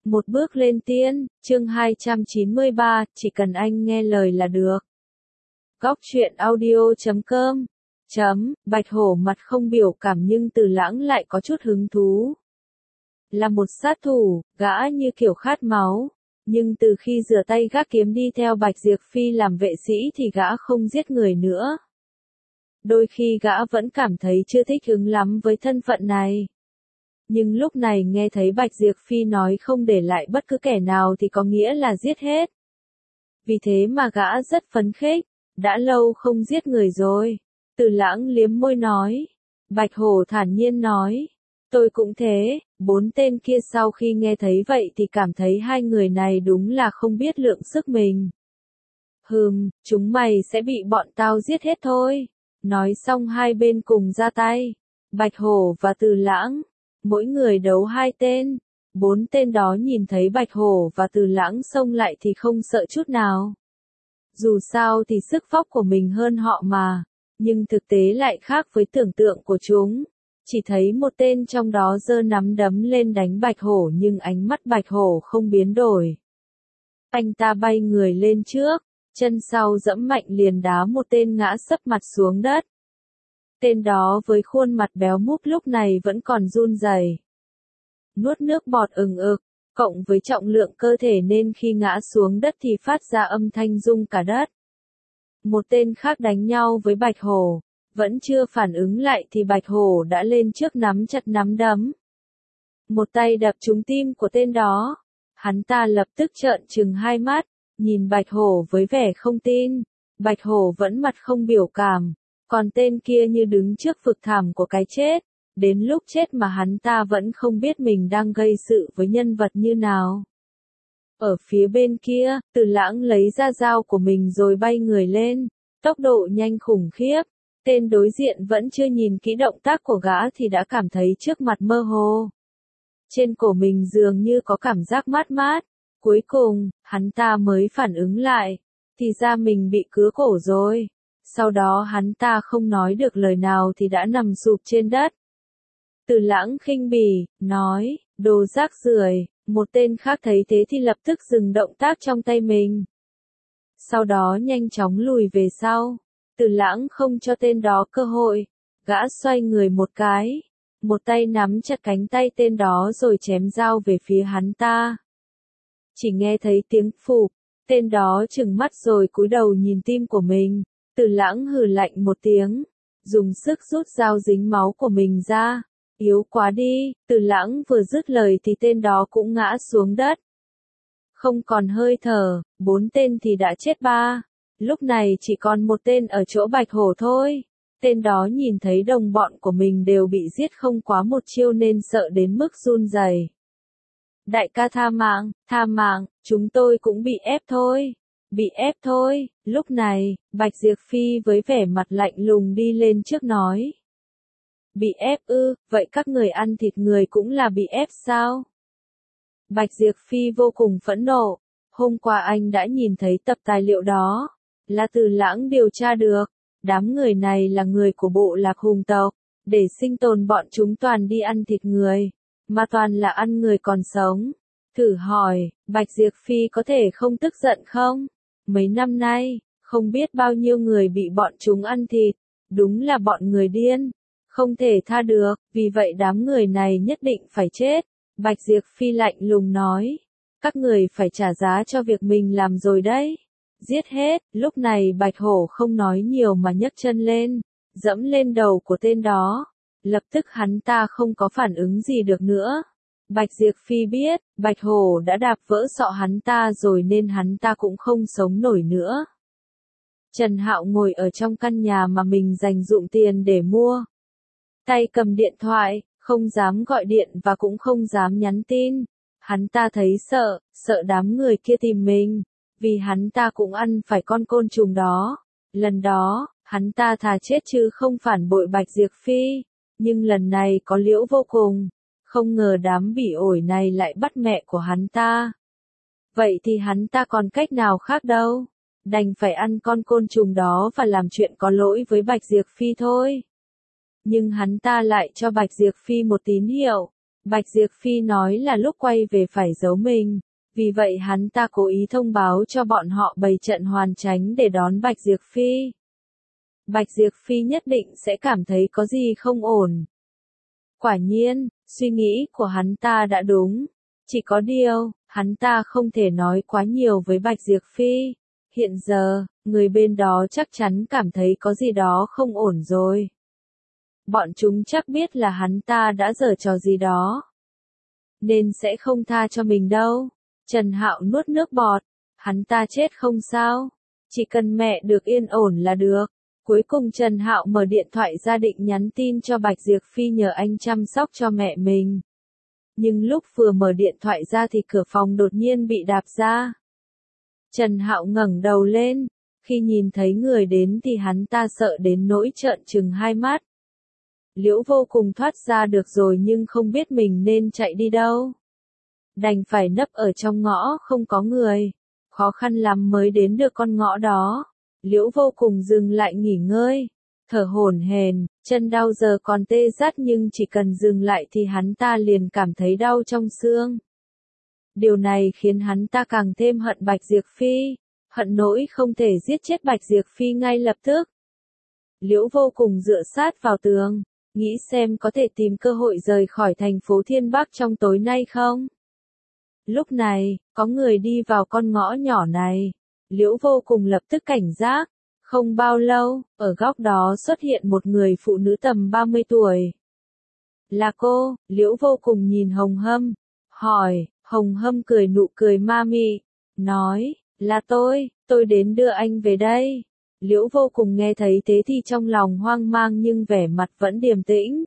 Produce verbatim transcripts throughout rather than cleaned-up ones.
Một bước lên tiên, chương hai trăm chín mươi ba, chỉ cần anh nghe lời là được. Góc truyện audio chấm com chấm, Bạch Hổ mặt không biểu cảm nhưng Từ Lãng lại có chút hứng thú. Là một sát thủ, gã như kiểu khát máu, nhưng từ khi rửa tay gác kiếm đi theo Bạch Diệp Phi làm vệ sĩ thì gã không giết người nữa. Đôi khi gã vẫn cảm thấy chưa thích ứng lắm với thân phận này. Nhưng lúc này nghe thấy Bạch Diệp Phi nói không để lại bất cứ kẻ nào thì có nghĩa là giết hết. Vì thế mà gã rất phấn khích, đã lâu không giết người rồi. Từ Lãng liếm môi nói. Bạch Hổ thản nhiên nói. Tôi cũng thế, bốn tên kia sau khi nghe thấy vậy thì cảm thấy hai người này đúng là không biết lượng sức mình. Hừm, chúng mày sẽ bị bọn tao giết hết thôi. Nói xong hai bên cùng ra tay. Bạch Hổ và Từ Lãng. Mỗi người đấu hai tên. Bốn tên đó nhìn thấy Bạch Hổ và Từ Lãng xông lại thì không sợ chút nào. Dù sao thì sức vóc của mình hơn họ mà. Nhưng thực tế lại khác với tưởng tượng của chúng. Chỉ thấy một tên trong đó giơ nắm đấm lên đánh Bạch Hổ nhưng ánh mắt Bạch Hổ không biến đổi. Anh ta bay người lên trước, chân sau giẫm mạnh liền đá một tên ngã sấp mặt xuống đất. Tên đó với khuôn mặt béo múp lúc này vẫn còn run rẩy, nuốt nước bọt ừng ực, cộng với trọng lượng cơ thể nên khi ngã xuống đất thì phát ra âm thanh rung cả đất. Một tên khác đánh nhau với Bạch Hổ, vẫn chưa phản ứng lại thì Bạch Hổ đã lên trước nắm chặt nắm đấm. Một tay đập trúng tim của tên đó, hắn ta lập tức trợn trừng hai mắt, nhìn Bạch Hổ với vẻ không tin. Bạch Hổ vẫn mặt không biểu cảm, còn tên kia như đứng trước vực thẳm của cái chết. Đến lúc chết mà hắn ta vẫn không biết mình đang gây sự với nhân vật như nào. Ở phía bên kia, Từ Lãng lấy ra dao của mình rồi bay người lên, tốc độ nhanh khủng khiếp. Tên đối diện vẫn chưa nhìn kỹ động tác của gã thì đã cảm thấy trước mặt mơ hồ. Trên cổ mình dường như có cảm giác mát mát. Cuối cùng, hắn ta mới phản ứng lại, thì ra mình bị cứa cổ rồi. Sau đó hắn ta không nói được lời nào thì đã nằm sụp trên đất. Từ Lãng khinh bỉ, nói, đồ rác rưởi. Một tên khác thấy thế thì lập tức dừng động tác trong tay mình. Sau đó nhanh chóng lùi về sau. Từ Lãng không cho tên đó cơ hội. Gã xoay người một cái. Một tay nắm chặt cánh tay tên đó rồi chém dao về phía hắn ta. Chỉ nghe thấy tiếng phụp. Tên đó trừng mắt rồi cúi đầu nhìn tim của mình. Từ Lãng hừ lạnh một tiếng. Dùng sức rút dao dính máu của mình ra. Yếu quá đi, Từ Lãng vừa dứt lời thì tên đó cũng ngã xuống đất. Không còn hơi thở, bốn tên thì đã chết ba. Lúc này chỉ còn một tên ở chỗ Bạch Hổ thôi. Tên đó nhìn thấy đồng bọn của mình đều bị giết không quá một chiêu nên sợ đến mức run rẩy. Đại ca tha mạng, tha mạng, chúng tôi cũng bị ép thôi. Bị ép thôi. Lúc này, Bạch Diệp Phi với vẻ mặt lạnh lùng đi lên trước nói. Bị ép ư, vậy các người ăn thịt người cũng là bị ép sao? Bạch Diệp Phi vô cùng phẫn nộ. Hôm qua anh đã nhìn thấy tập tài liệu đó. Là Từ Lãng điều tra được. Đám người này là người của bộ lạc hùng tộc. Để sinh tồn bọn chúng toàn đi ăn thịt người. Mà toàn là ăn người còn sống. Thử hỏi, Bạch Diệp Phi có thể không tức giận không? Mấy năm nay, không biết bao nhiêu người bị bọn chúng ăn thịt. Đúng là bọn người điên. Không thể tha được, vì vậy đám người này nhất định phải chết. Bạch Diệp Phi lạnh lùng nói. Các người phải trả giá cho việc mình làm rồi đấy. Giết hết, lúc này Bạch Hổ không nói nhiều mà nhấc chân lên, dẫm lên đầu của tên đó. Lập tức hắn ta không có phản ứng gì được nữa. Bạch Diệp Phi biết, Bạch Hổ đã đạp vỡ sọ hắn ta rồi nên hắn ta cũng không sống nổi nữa. Trần Hạo ngồi ở trong căn nhà mà mình dành dụm tiền để mua. Tay cầm điện thoại, không dám gọi điện và cũng không dám nhắn tin. Hắn ta thấy sợ, sợ đám người kia tìm mình, vì hắn ta cũng ăn phải con côn trùng đó. Lần đó, hắn ta thà chết chứ không phản bội Bạch Diệp Phi, nhưng lần này có liễu vô cùng. Không ngờ đám bỉ ổi này lại bắt mẹ của hắn ta. Vậy thì hắn ta còn cách nào khác đâu, đành phải ăn con côn trùng đó và làm chuyện có lỗi với Bạch Diệp Phi thôi. Nhưng hắn ta lại cho Bạch Diệp Phi một tín hiệu. Bạch Diệp Phi nói là lúc quay về phải giấu mình, vì vậy hắn ta cố ý thông báo cho bọn họ bày trận hoàn tránh để đón Bạch Diệp Phi. Bạch Diệp Phi nhất định sẽ cảm thấy có gì không ổn. Quả nhiên, suy nghĩ của hắn ta đã đúng. Chỉ có điều, hắn ta không thể nói quá nhiều với Bạch Diệp Phi. Hiện giờ, người bên đó chắc chắn cảm thấy có gì đó không ổn rồi. Bọn chúng chắc biết là hắn ta đã giở trò gì đó, nên sẽ không tha cho mình đâu. Trần Hạo nuốt nước bọt, hắn ta chết không sao, chỉ cần mẹ được yên ổn là được. Cuối cùng Trần Hạo mở điện thoại ra định nhắn tin cho Bạch Diệp Phi nhờ anh chăm sóc cho mẹ mình. Nhưng lúc vừa mở điện thoại ra thì cửa phòng đột nhiên bị đạp ra. Trần Hạo ngẩng đầu lên, khi nhìn thấy người đến thì hắn ta sợ đến nỗi trợn trừng hai mắt. Liễu Vô Cùng thoát ra được rồi nhưng không biết mình nên chạy đi đâu. Đành phải nấp ở trong ngõ không có người. Khó khăn lắm mới đến được con ngõ đó. Liễu Vô Cùng dừng lại nghỉ ngơi. Thở hổn hển, chân đau giờ còn tê rát nhưng chỉ cần dừng lại thì hắn ta liền cảm thấy đau trong xương. Điều này khiến hắn ta càng thêm hận Bạch Diệp Phi. Hận nỗi không thể giết chết Bạch Diệp Phi ngay lập tức. Liễu Vô Cùng dựa sát vào tường, nghĩ xem có thể tìm cơ hội rời khỏi thành phố Thiên Bắc trong tối nay không. Lúc này, có người đi vào con ngõ nhỏ này. Liễu Vô Cùng lập tức cảnh giác. Không bao lâu, ở góc đó xuất hiện một người phụ nữ tầm ba mươi tuổi. Là cô, Liễu Vô Cùng nhìn Hồng Hâm, hỏi. Hồng Hâm cười nụ cười ma mị, nói, là tôi, tôi đến đưa anh về đây. Liễu Vô Cùng nghe thấy thế thì trong lòng hoang mang nhưng vẻ mặt vẫn điềm tĩnh.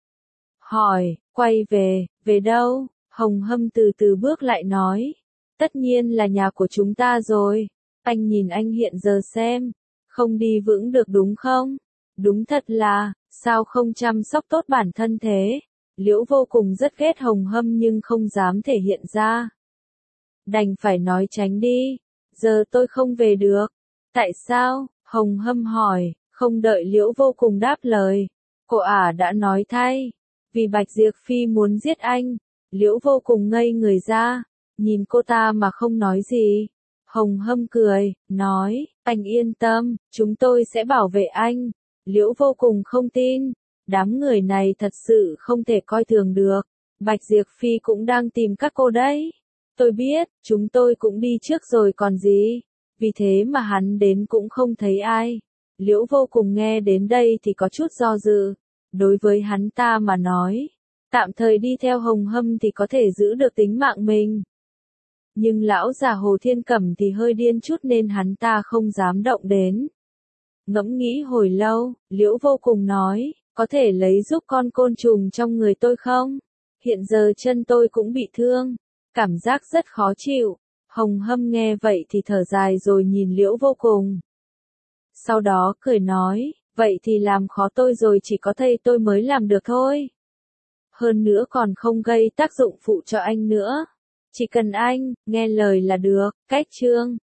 Hỏi, quay về, về đâu? Hồng Hâm từ từ bước lại nói, tất nhiên là nhà của chúng ta rồi. Anh nhìn anh hiện giờ xem, không đi vững được đúng không? Đúng thật là, sao không chăm sóc tốt bản thân thế? Liễu Vô Cùng rất ghét Hồng Hâm nhưng không dám thể hiện ra. Đành phải nói tránh đi, giờ tôi không về được. Tại sao? Hồng Hâm hỏi, không đợi Liễu Vô Cùng đáp lời. Cô ả đã nói thay, vì Bạch Diệp Phi muốn giết anh. Liễu Vô Cùng ngây người ra, nhìn cô ta mà không nói gì. Hồng Hâm cười, nói, anh yên tâm, chúng tôi sẽ bảo vệ anh. Liễu Vô Cùng không tin, đám người này thật sự không thể coi thường được. Bạch Diệp Phi cũng đang tìm các cô đấy. Tôi biết, chúng tôi cũng đi trước rồi còn gì. Vì thế mà hắn đến cũng không thấy ai. Liễu Vô Cùng nghe đến đây thì có chút do dự. Đối với hắn ta mà nói, tạm thời đi theo Hồng Hâm thì có thể giữ được tính mạng mình. Nhưng lão già Hồ Thiên Cẩm thì hơi điên chút nên hắn ta không dám động đến. Ngẫm nghĩ hồi lâu, Liễu Vô Cùng nói, có thể lấy giúp con côn trùng trong người tôi không? Hiện giờ chân tôi cũng bị thương, cảm giác rất khó chịu. Hồng Hâm nghe vậy thì thở dài rồi nhìn Liễu Vô Cùng. Sau đó cười nói, vậy thì làm khó tôi rồi, chỉ có thầy tôi mới làm được thôi. Hơn nữa còn không gây tác dụng phụ cho anh nữa. Chỉ cần anh, nghe lời là được. Cách chương